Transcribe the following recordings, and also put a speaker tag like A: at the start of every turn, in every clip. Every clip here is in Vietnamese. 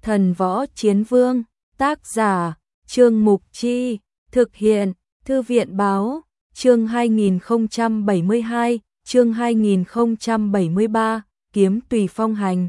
A: Thần Võ Chiến Vương, tác giả, Trương Mục Chi, thực hiện, Thư viện Báo, chương 2072, chương 2073, kiếm tùy phong hành.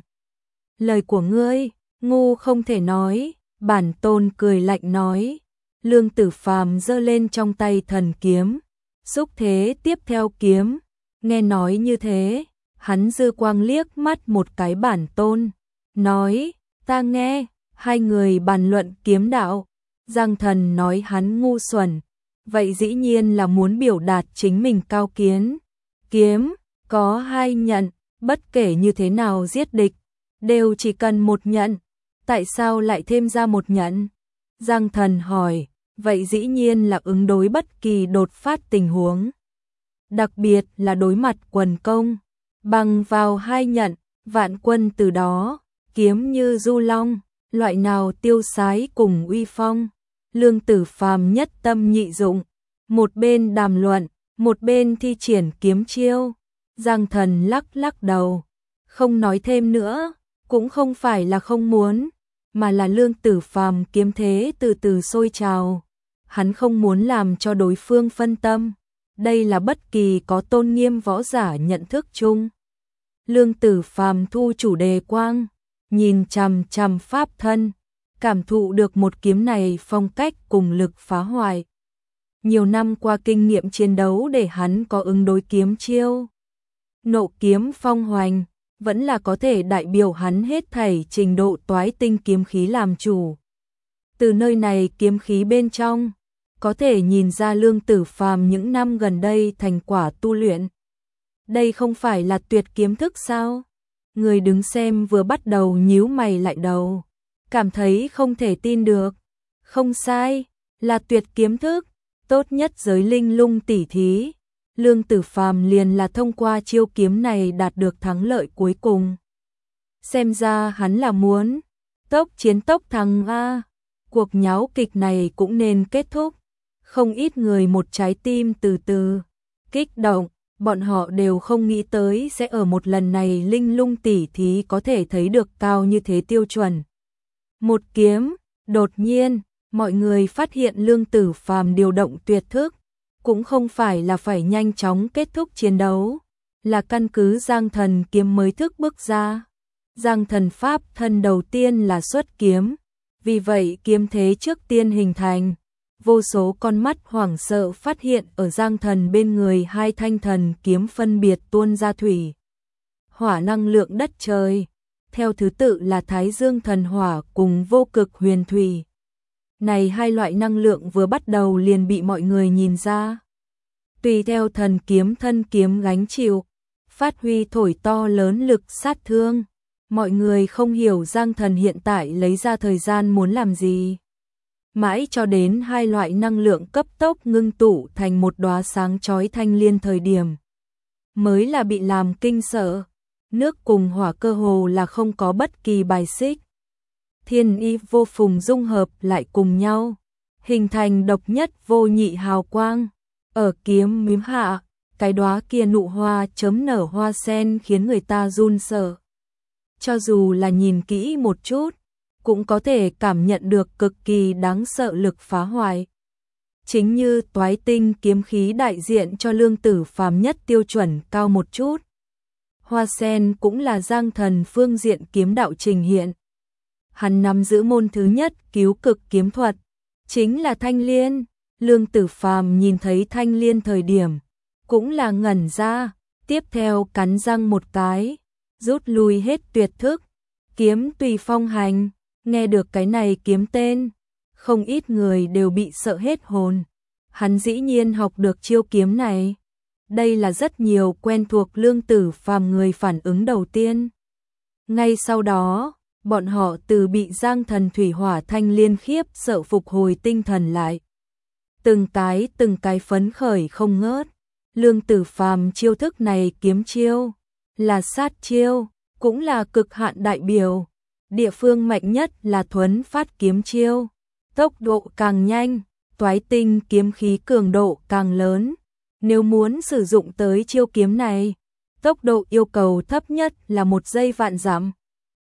A: Lời của ngươi, ngu không thể nói, bản tôn cười lạnh nói. Lương Tử Phàm giơ lên trong tay thần kiếm, xúc thế tiếp theo kiếm, nghe nói như thế, hắn dư quang liếc mắt một cái bản tôn, nói, ta nghe, hai người bàn luận kiếm đạo, Giang Thần nói hắn ngu xuẩn, vậy dĩ nhiên là muốn biểu đạt chính mình cao kiến, kiếm, có hai nhận, bất kể như thế nào giết địch, đều chỉ cần một nhận, tại sao lại thêm ra một nhận? Giang Thần hỏi, vậy dĩ nhiên là ứng đối bất kỳ đột phát tình huống. Đặc biệt là đối mặt quần công, bằng vào hai nhận, vạn quân từ đó, kiếm như du long, loại nào tiêu sái cùng uy phong. Lương Tử Phàm nhất tâm nhị dụng, một bên đàm luận, một bên thi triển kiếm chiêu. Giang Thần lắc lắc đầu, không nói thêm nữa, cũng không phải là không muốn, mà là Lương Tử Phàm kiếm thế từ từ sôi trào. Hắn không muốn làm cho đối phương phân tâm, đây là bất kỳ có tôn nghiêm võ giả nhận thức chung. Lương Tử Phàm thu chủ đề quang, nhìn chằm chằm pháp thân, cảm thụ được một kiếm này phong cách cùng lực phá hoại. Nhiều năm qua kinh nghiệm chiến đấu để hắn có ứng đối kiếm chiêu. Nộ kiếm phong hoành, vẫn là có thể đại biểu hắn hết thảy trình độ toái tinh kiếm khí làm chủ. Từ nơi này kiếm khí bên trong, có thể nhìn ra Lương Tử Phàm những năm gần đây thành quả tu luyện. Đây không phải là tuyệt kiếm thức sao? Người đứng xem vừa bắt đầu nhíu mày lại đầu, cảm thấy không thể tin được. Không sai, là tuyệt kiếm thức, tốt nhất giới linh lung tỷ thí. Lương Tử Phàm liền là thông qua chiêu kiếm này đạt được thắng lợi cuối cùng. Xem ra hắn là muốn tốc chiến tốc thắng a. Cuộc nháo kịch này cũng nên kết thúc. Không ít người một trái tim từ từ kích động, bọn họ đều không nghĩ tới sẽ ở một lần này linh lung tỷ thí có thể thấy được cao như thế tiêu chuẩn. Một kiếm, đột nhiên, mọi người phát hiện Lương Tử Phàm điều động tuyệt thức, cũng không phải là phải nhanh chóng kết thúc chiến đấu, là căn cứ Giang Thần kiếm mới thức bước ra. Giang Thần pháp thân đầu tiên là xuất kiếm, vì vậy kiếm thế trước tiên hình thành. Vô số con mắt hoảng sợ phát hiện ở Giang Thần bên người hai thanh thần kiếm phân biệt tuôn ra thủy, hỏa năng lượng đất trời, theo thứ tự là Thái Dương thần hỏa cùng vô cực huyền thủy. Này hai loại năng lượng vừa bắt đầu liền bị mọi người nhìn ra. Tùy theo thần kiếm thân kiếm gánh chịu, phát huy thổi to lớn lực sát thương. Mọi người không hiểu Giang Thần hiện tại lấy ra thời gian muốn làm gì. Mãi cho đến hai loại năng lượng cấp tốc ngưng tụ thành một đóa sáng chói thanh liên thời điểm, mới là bị làm kinh sợ. Nước cùng hỏa cơ hồ là không có bất kỳ bài xích. Thiên y vô phùng dung hợp lại cùng nhau, hình thành độc nhất vô nhị hào quang. Ở kiếm mím hạ, cái đóa kia nụ hoa chấm nở hoa sen khiến người ta run sợ. Cho dù là nhìn kỹ một chút, cũng có thể cảm nhận được cực kỳ đáng sợ lực phá hoại. Chính như toái tinh kiếm khí đại diện cho Lương Tử Phàm nhất tiêu chuẩn cao một chút. Hoa sen cũng là Giang Thần phương diện kiếm đạo trình hiện. Hắn nắm giữ môn thứ nhất cứu cực kiếm thuật, chính là thanh liên. Lương Tử Phàm nhìn thấy thanh liên thời điểm, cũng là ngẩn ra, tiếp theo cắn răng một cái, rút lui hết tuyệt thức, kiếm tùy phong hành. Nghe được cái này kiếm tên, không ít người đều bị sợ hết hồn. Hắn dĩ nhiên học được chiêu kiếm này. Đây là rất nhiều quen thuộc Lương Tử Phàm người phản ứng đầu tiên. Ngay sau đó, bọn họ từ bị Giang Thần thủy hỏa thanh liên khiếp sợ phục hồi tinh thần lại. Từng cái phấn khởi không ngớt. Lương Tử Phàm chiêu thức này kiếm chiêu, là sát chiêu, cũng là cực hạn đại biểu. Địa phương mạnh nhất là thuấn phát kiếm chiêu, tốc độ càng nhanh, toái tinh kiếm khí cường độ càng lớn. Nếu muốn sử dụng tới chiêu kiếm này, tốc độ yêu cầu thấp nhất là 1 giây vạn dặm.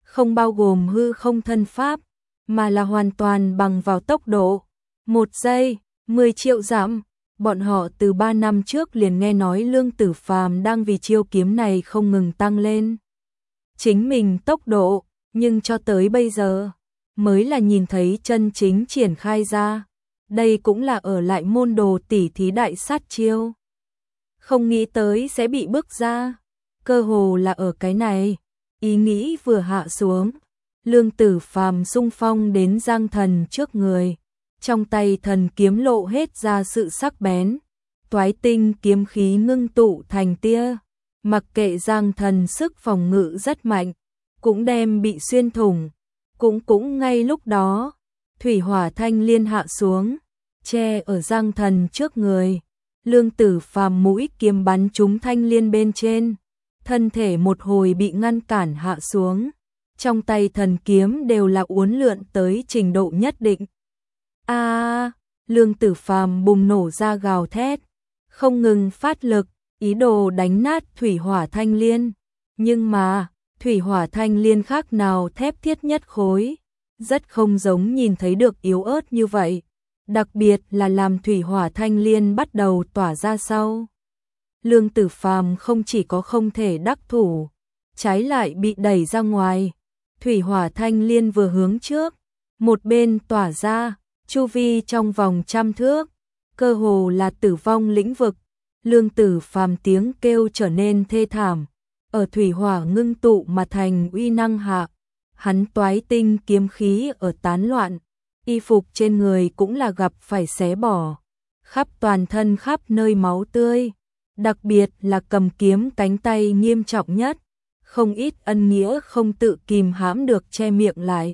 A: không bao gồm hư không thân pháp, mà là hoàn toàn bằng vào tốc độ. 1 giây, 10 triệu dặm. Bọn họ từ 3 năm trước liền nghe nói Lương Tử Phàm đang vì chiêu kiếm này không ngừng tăng lên chính mình tốc độ, nhưng cho tới bây giờ mới là nhìn thấy chân chính triển khai ra. Đây cũng là ở lại môn đồ tỉ thí đại sát chiêu. Không nghĩ tới sẽ bị bước ra, cơ hồ là ở cái này. Ý nghĩ vừa hạ xuống, Lương Tử Phàm xung phong đến Giang Thần trước người, trong tay thần kiếm lộ hết ra sự sắc bén, toái tinh kiếm khí ngưng tụ thành tia, mặc kệ Giang Thần sức phòng ngự rất mạnh, cũng đem bị xuyên thủng. Cũng ngay lúc đó, thủy hỏa thanh liên hạ xuống, che ở Giang Thần trước người. Lương Tử Phàm mũi kiếm bắn trúng thanh liên bên trên, thân thể một hồi bị ngăn cản hạ xuống, trong tay thần kiếm đều là uốn lượn tới trình độ nhất định. Lương Tử Phàm bùng nổ ra gào thét, không ngừng phát lực, ý đồ đánh nát thủy hỏa thanh liên. Nhưng mà, thủy hỏa thanh liên khác nào thép thiết nhất khối, rất không giống nhìn thấy được yếu ớt như vậy. Đặc biệt là làm thủy hỏa thanh liên bắt đầu tỏa ra sau, Lương Tử Phàm không chỉ có không thể đắc thủ, trái lại bị đẩy ra ngoài. Thủy hỏa thanh liên vừa hướng trước, một bên tỏa ra, chu vi trong vòng 100 thước, cơ hồ là tử vong lĩnh vực. Lương Tử Phàm tiếng kêu trở nên thê thảm, ở thủy hỏa ngưng tụ mà thành uy năng hạ, hắn toái tinh kiếm khí ở tán loạn, y phục trên người cũng là gặp phải xé bỏ, khắp toàn thân khắp nơi máu tươi, đặc biệt là cầm kiếm cánh tay nghiêm trọng nhất, không ít ân nghĩa không tự kìm hãm được che miệng lại.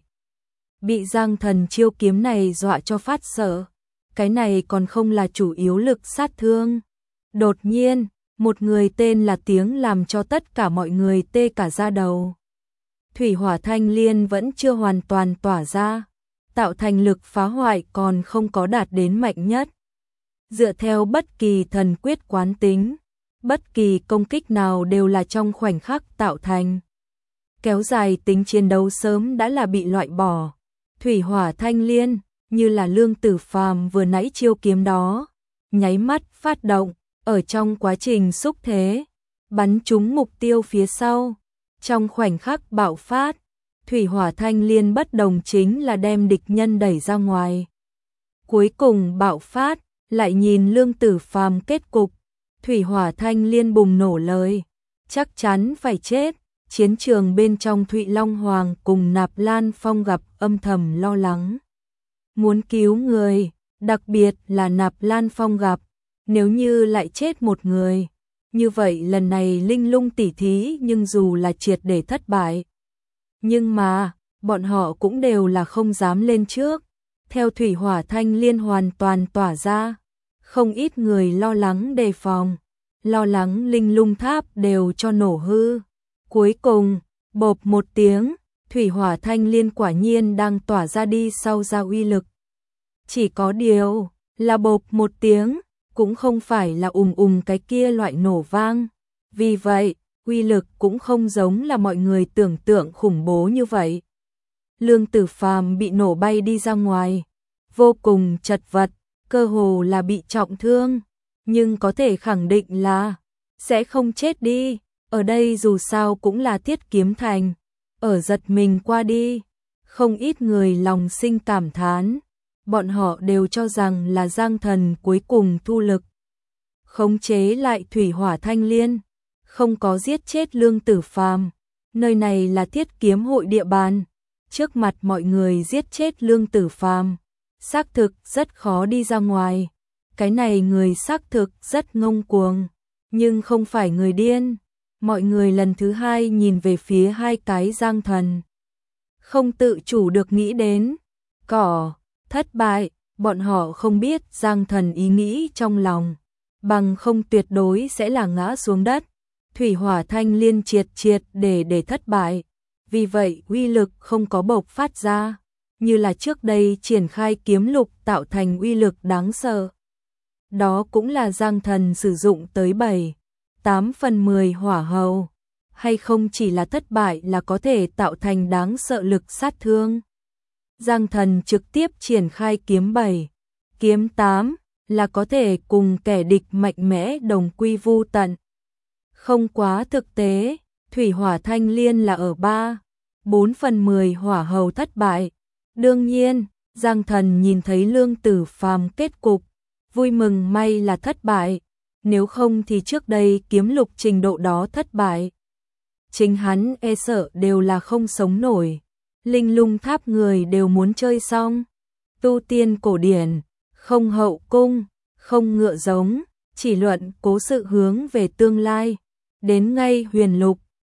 A: Bị Giang Thần chiêu kiếm này dọa cho phát sợ, cái này còn không là chủ yếu lực sát thương. Đột nhiên, một người tên là tiếng làm cho tất cả mọi người tê cả da đầu. Thủy hỏa thanh liên vẫn chưa hoàn toàn tỏa ra, tạo thành lực phá hoại còn không có đạt đến mạnh nhất. Dựa theo bất kỳ thần quyết quán tính, bất kỳ công kích nào đều là trong khoảnh khắc tạo thành. Kéo dài tính chiến đấu sớm đã là bị loại bỏ. Thủy hỏa thanh liên, như là Lương Tử Phàm vừa nãy chiêu kiếm đó, nháy mắt phát động, ở trong quá trình xúc thế, bắn trúng mục tiêu phía sau. Trong khoảnh khắc bạo phát, thủy hỏa thanh liên bất đồng chính là đem địch nhân đẩy ra ngoài. Cuối cùng bạo phát, lại nhìn Lương Tử Phàm kết cục, thủy hỏa thanh liên bùng nổ lời, chắc chắn phải chết. Chiến trường bên trong Thụy Long Hoàng cùng Nạp Lan Phong gặp âm thầm lo lắng, muốn cứu người, đặc biệt là Nạp Lan Phong gặp, nếu như lại chết một người, như vậy lần này linh lung tỉ thí nhưng dù là triệt để thất bại. Nhưng mà, bọn họ cũng đều là không dám lên trước, theo thủy hỏa thanh liên hoàn toàn tỏa ra, không ít người lo lắng đề phòng, lo lắng linh lung tháp đều cho nổ hư. Cuối cùng, bộp một tiếng, thủy hỏa thanh liên quả nhiên đang tỏa ra đi sau ra uy lực. Chỉ có điều, là bộp một tiếng, cũng không phải là cái kia loại nổ vang. Vì vậy, uy lực cũng không giống là mọi người tưởng tượng khủng bố như vậy. Lương Tử Phàm bị nổ bay đi ra ngoài, vô cùng chật vật, cơ hồ là bị trọng thương, nhưng có thể khẳng định là sẽ không chết đi. Ở đây dù sao cũng là Thiết Kiếm Thành, ở giật mình qua đi, không ít người lòng sinh cảm thán, bọn họ đều cho rằng là Giang Thần cuối cùng thu lực, khống chế lại thủy hỏa thanh liên, không có giết chết Lương Tử Phàm. Nơi này là Thiết Kiếm hội địa bàn, trước mặt mọi người giết chết Lương Tử Phàm, xác thực rất khó đi ra ngoài. Cái này người xác thực rất ngông cuồng, nhưng không phải người điên. Mọi người lần thứ hai nhìn về phía hai cái Giang Thần, không tự chủ được nghĩ đến thất bại. Bọn họ không biết Giang Thần ý nghĩ trong lòng, bằng không tuyệt đối sẽ là ngã xuống đất. Thủy hỏa thanh liên triệt để thất bại, vì vậy uy lực không có bộc phát ra, như là trước đây triển khai kiếm lục tạo thành uy lực đáng sợ. Đó cũng là Giang Thần sử dụng tới 7-8 phần 10 hỏa hầu. hay không chỉ là thất bại là có thể tạo thành đáng sợ lực sát thương. Giang Thần trực tiếp triển khai kiếm 7, kiếm 8 là có thể cùng kẻ địch mạnh mẽ đồng quy vu tận. Không quá thực tế, thủy hỏa thanh liên là ở 3/4 hỏa hầu thất bại. Đương nhiên, Giang Thần nhìn thấy Lương Tử Phàm kết cục, vui mừng may là thất bại, nếu không thì trước đây kiếm lục trình độ đó thất bại. Chính hắn e sợ đều là không sống nổi, linh lung tháp người đều muốn chơi xong. Tu tiên cổ điển, không hậu cung, không ngựa giống, chỉ luận cố sự hướng về tương lai, đến ngay huyền lục,